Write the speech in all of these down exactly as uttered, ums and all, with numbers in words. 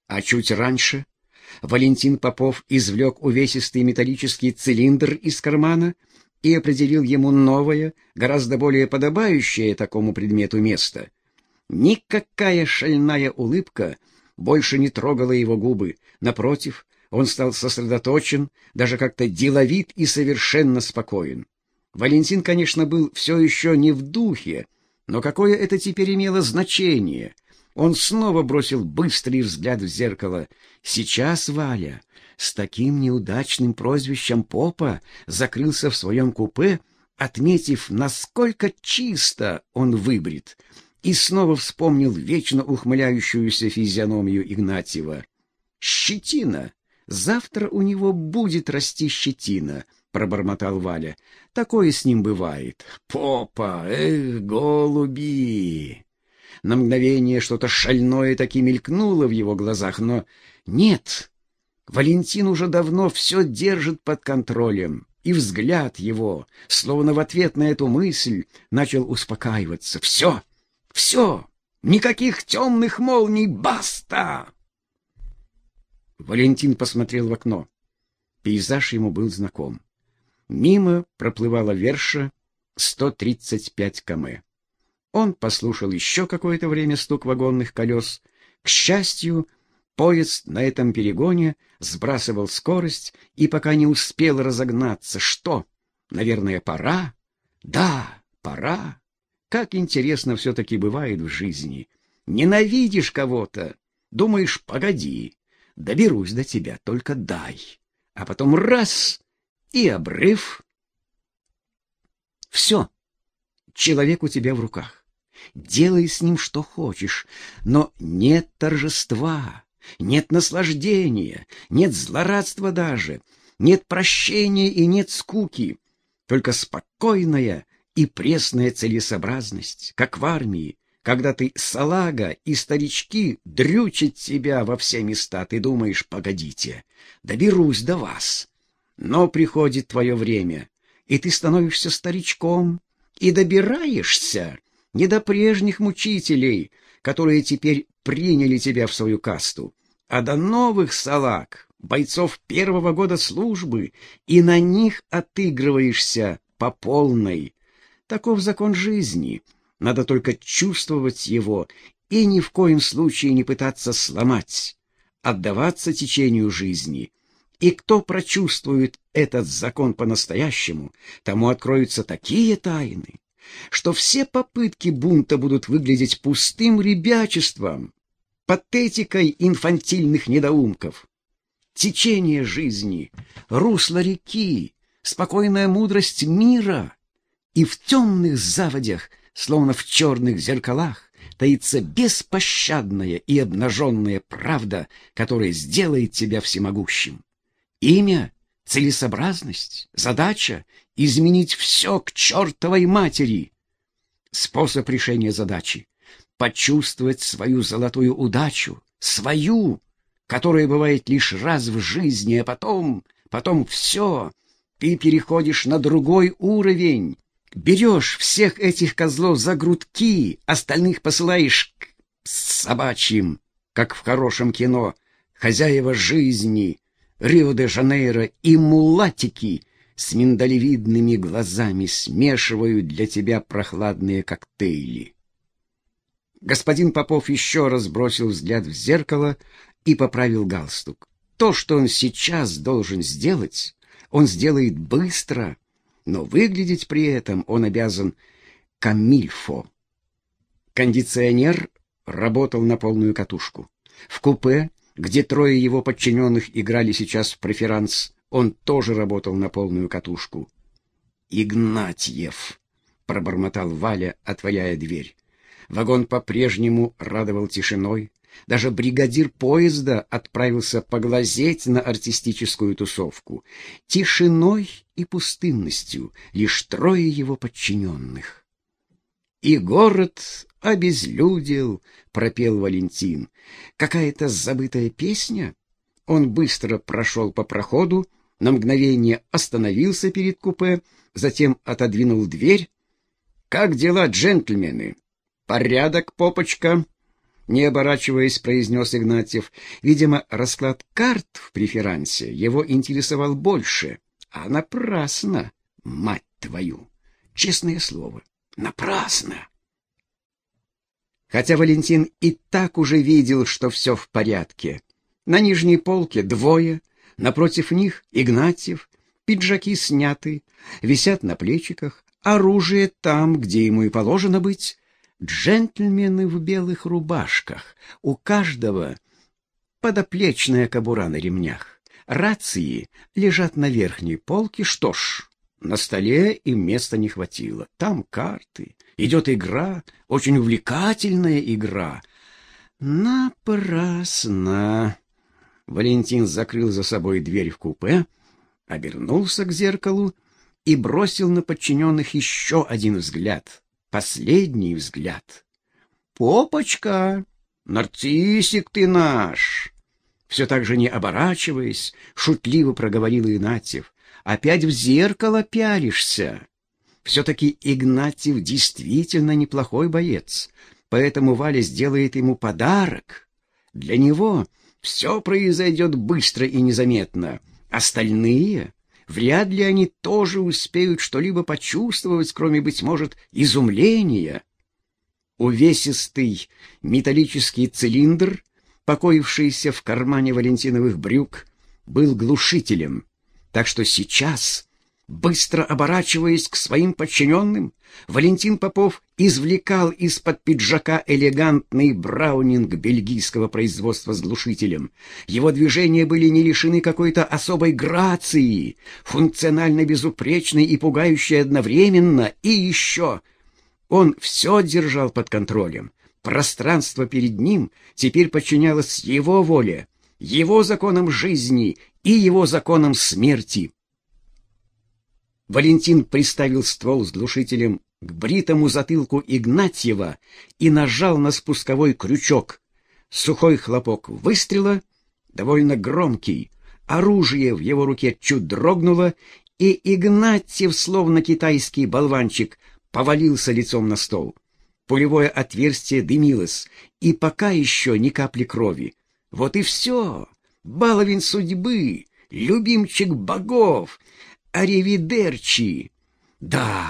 А чуть раньше Валентин Попов извлек увесистый металлический цилиндр из кармана и определил ему новое, гораздо более подобающее такому предмету место. Никакая шальная улыбка больше не трогала его губы. Напротив, он стал сосредоточен, даже как-то деловит и совершенно спокоен. Валентин, конечно, был все еще не в духе, но какое это теперь имело значение? Он снова бросил быстрый взгляд в зеркало. Сейчас Валя с таким неудачным прозвищем Попа закрылся в своем купе, отметив, насколько чисто он выбрит, и снова вспомнил вечно ухмыляющуюся физиономию Игнатьева. «Щетина! Завтра у него будет расти щетина», — пробормотал Валя. «Такое с ним бывает. Попа! Эх, голуби!» На мгновение что-то шальное таки мелькнуло в его глазах, но нет. Валентин уже давно все держит под контролем, и взгляд его, словно в ответ на эту мысль, начал успокаиваться. «Все! Все! Никаких темных молний! Баста!» Валентин посмотрел в окно. Пейзаж ему был знаком. Мимо проплывала Верша сто тридцать пять километров. Он послушал еще какое-то время стук вагонных колес. К счастью, поезд на этом перегоне сбрасывал скорость, и пока не успел разогнаться. Что? Наверное, пора? Да, пора. Как интересно все-таки бывает в жизни. Ненавидишь кого-то, думаешь, погоди, доберусь до тебя, только дай. А потом раз — и обрыв. Все, человек у тебя в руках. Делай с ним что хочешь, но нет торжества, нет наслаждения, нет злорадства даже, нет прощения и нет скуки, только спокойная и пресная целесообразность, как в армии, когда ты салага и старички дрючат тебя во все места, ты думаешь, погодите, доберусь до вас. Но приходит твое время, и ты становишься старичком, и добираешься не до прежних мучителей, которые теперь приняли тебя в свою касту, а до новых салаг, бойцов первого года службы, и на них отыгрываешься по полной. Таков закон жизни, надо только чувствовать его и ни в коем случае не пытаться сломать, отдаваться течению жизни. И кто прочувствует этот закон по-настоящему, тому откроются такие тайны, что все попытки бунта будут выглядеть пустым ребячеством, патетикой инфантильных недоумков. Течение жизни, русло реки, спокойная мудрость мира, и в темных заводях, словно в черных зеркалах, таится беспощадная и обнаженная правда, которая сделает тебя всемогущим. Имя, целесообразность, задача — изменить все к чертовой матери. Способ решения задачи — почувствовать свою золотую удачу, свою, которая бывает лишь раз в жизни, а потом, потом все, ты переходишь на другой уровень, берешь всех этих козлов за грудки, остальных посылаешь к собачьим, как в хорошем кино, хозяева жизни, Рио-де-Жанейро и мулатики с миндалевидными глазами смешивают для тебя прохладные коктейли. Господин Попов еще раз бросил взгляд в зеркало и поправил галстук. То, что он сейчас должен сделать, он сделает быстро, но выглядеть при этом он обязан камильфо. Кондиционер работал на полную катушку. В купе, где трое его подчиненных играли сейчас в преферанс, он тоже работал на полную катушку. «Игнатьев!» — пробормотал Валя, отворяя дверь. Вагон по-прежнему радовал тишиной. Даже бригадир поезда отправился поглазеть на артистическую тусовку. Тишиной и пустынностью лишь трое его подчиненных. «И город обезлюдил», — пропел Валентин. «Какая-то забытая песня?» Он быстро прошел по проходу, на мгновение остановился перед купе, затем отодвинул дверь. «Как дела, джентльмены? Порядок, попочка?» Не оборачиваясь, произнес Игнатьев. Видимо, расклад карт в преферансе его интересовал больше. А напрасно, мать твою! Честное слово, напрасно! Хотя Валентин и так уже видел, что все в порядке. На нижней полке двое, напротив них Игнатьев, пиджаки сняты, висят на плечиках, оружие там, где ему и положено быть. Джентльмены в белых рубашках, у каждого подоплечная кобура на ремнях. Рации лежат на верхней полке. Что ж, на столе им места не хватило. Там карты, идет игра, очень увлекательная игра. Напрасно. Валентин закрыл за собой дверь в купе, обернулся к зеркалу и бросил на подчиненных еще один взгляд. Последний взгляд. «Попочка, нарциссик ты наш!» Все так же не оборачиваясь, шутливо проговорил Игнатьев. «Опять в зеркало пялишься!» Все-таки Игнатьев действительно неплохой боец, поэтому Валя сделает ему подарок. Для него все произойдет быстро и незаметно. Остальные... Вряд ли они тоже успеют что-либо почувствовать, кроме, быть может, изумления. Увесистый металлический цилиндр, покоившийся в кармане валентиновых брюк, был глушителем, так что сейчас, быстро оборачиваясь к своим подчиненным, Валентин Попов извлекал из-под пиджака элегантный браунинг бельгийского производства с глушителем. Его движения были не лишены какой-то особой грации, функционально безупречной и пугающей одновременно. И еще он все держал под контролем. Пространство перед ним теперь подчинялось его воле, его законам жизни и его законам смерти. Валентин приставил ствол с глушителем к бритому затылку Игнатьева и нажал на спусковой крючок. Сухой хлопок выстрела, довольно громкий, оружие в его руке чуть дрогнуло, и Игнатьев, словно китайский болванчик, повалился лицом на стол. Пулевое отверстие дымилось, и пока еще ни капли крови. Вот и все. Баловень судьбы, любимчик богов, аривидерчи. Да,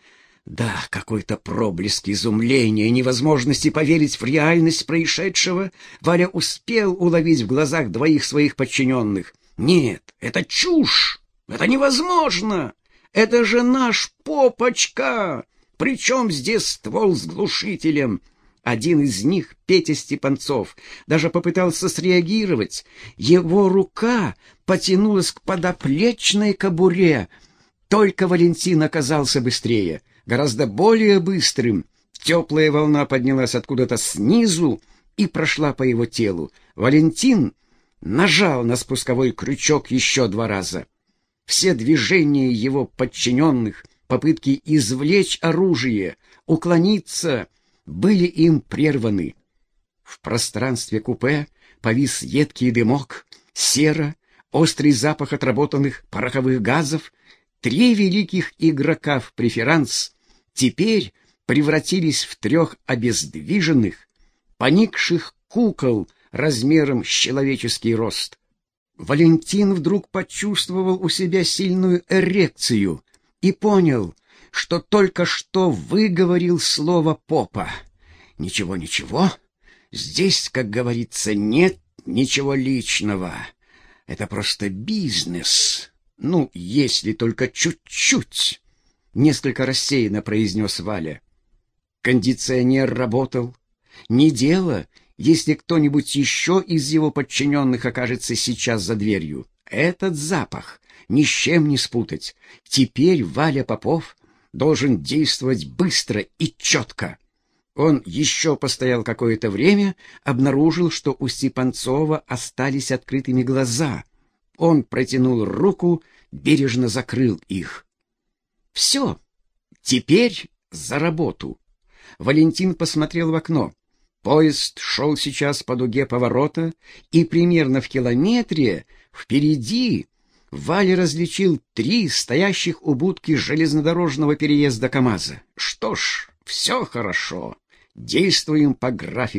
да, какой-то проблеск изумления, невозможности поверить в реальность происшедшего Валя успел уловить в глазах двоих своих подчиненных. Нет, это чушь, это невозможно. Это же наш Попочка. Причем здесь ствол с глушителем? Один из них, Петя Степанцов, даже попытался среагировать. Его рука потянулась к подоплечной кобуре. Только Валентин оказался быстрее, гораздо более быстрым. Теплая волна поднялась откуда-то снизу и прошла по его телу. Валентин нажал на спусковой крючок еще два раза. Все движения его подчиненных, попытки извлечь оружие, уклониться, были им прерваны. В пространстве купе повис едкий дымок, сера, острый запах отработанных пороховых газов. Три великих игрока в преферанс теперь превратились в трех обездвиженных, поникших кукол размером с человеческий рост. Валентин вдруг почувствовал у себя сильную эрекцию и понял, что только что выговорил слово «попа». Ничего, ничего, здесь, как говорится, нет ничего личного. Это просто бизнес. Ну, если только чуть-чуть, — несколько рассеянно произнес Валя. Кондиционер работал. Не дело, если кто-нибудь еще из его подчиненных окажется сейчас за дверью. Этот запах ни с чем не спутать. Теперь Валя Попов должен действовать быстро и четко. Он еще постоял какое-то время, обнаружил, что у Степанцова остались открытыми глаза. Он протянул руку, бережно закрыл их. Все, теперь за работу. Валентин посмотрел в окно. Поезд шел сейчас по дуге поворота, и примерно в километре впереди Валя различил три стоящих у будки железнодорожного переезда КамАЗа. Что ж, все хорошо. Действуем по графику.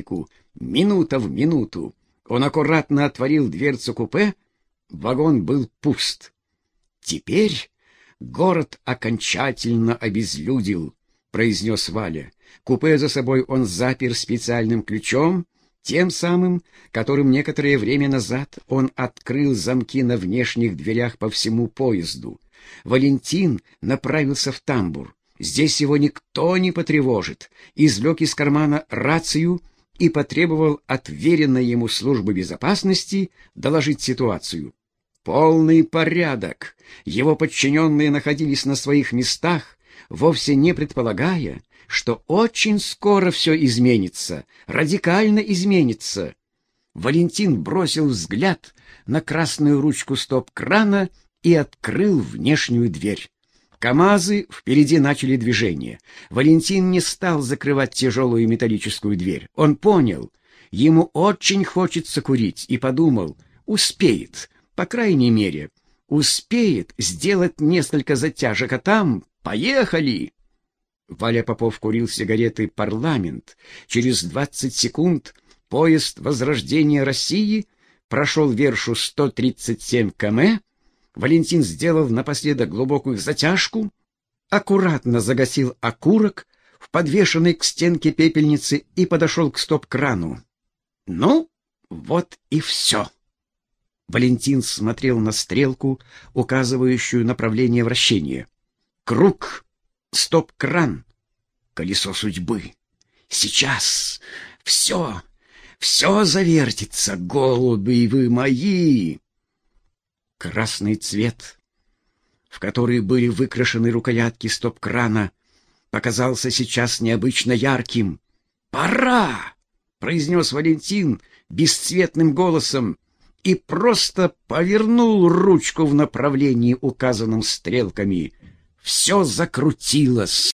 минута в минуту. Он аккуратно отворил дверцу купе. Вагон был пуст. Теперь город окончательно обезлюдил, произнес Валя. Купе за собой он запер специальным ключом, тем самым, которым некоторое время назад он открыл замки на внешних дверях по всему поезду. Валентин направился в тамбур. Здесь его никто не потревожит. Извлек из кармана рацию и потребовал от веренной ему службы безопасности доложить ситуацию. Полный порядок. Его подчиненные находились на своих местах, вовсе не предполагая, что очень скоро все изменится, радикально изменится. Валентин бросил взгляд на красную ручку стоп-крана и открыл внешнюю дверь. КамАЗы впереди начали движение. Валентин не стал закрывать тяжелую металлическую дверь. Он понял, ему очень хочется курить, и подумал, успеет, по крайней мере, успеет сделать несколько затяжек, а там поехали. Валя Попов курил сигареты «Парламент». Через двадцать секунд поезд «Возрождение России» прошел вершу сто тридцать семь километров. Валентин сделал напоследок глубокую затяжку, аккуратно загасил окурок в подвешенной к стенке пепельницы и подошел к стоп-крану. Ну, вот и все. Валентин смотрел на стрелку, указывающую направление вращения. Круг, стоп-кран, колесо судьбы. Сейчас все, все завертится, голуби вы мои. Красный цвет, в который были выкрашены рукоятки стоп-крана, показался сейчас необычно ярким. «Пора!» — произнес Валентин бесцветным голосом и просто повернул ручку в направлении, указанном стрелками. Все закрутилось.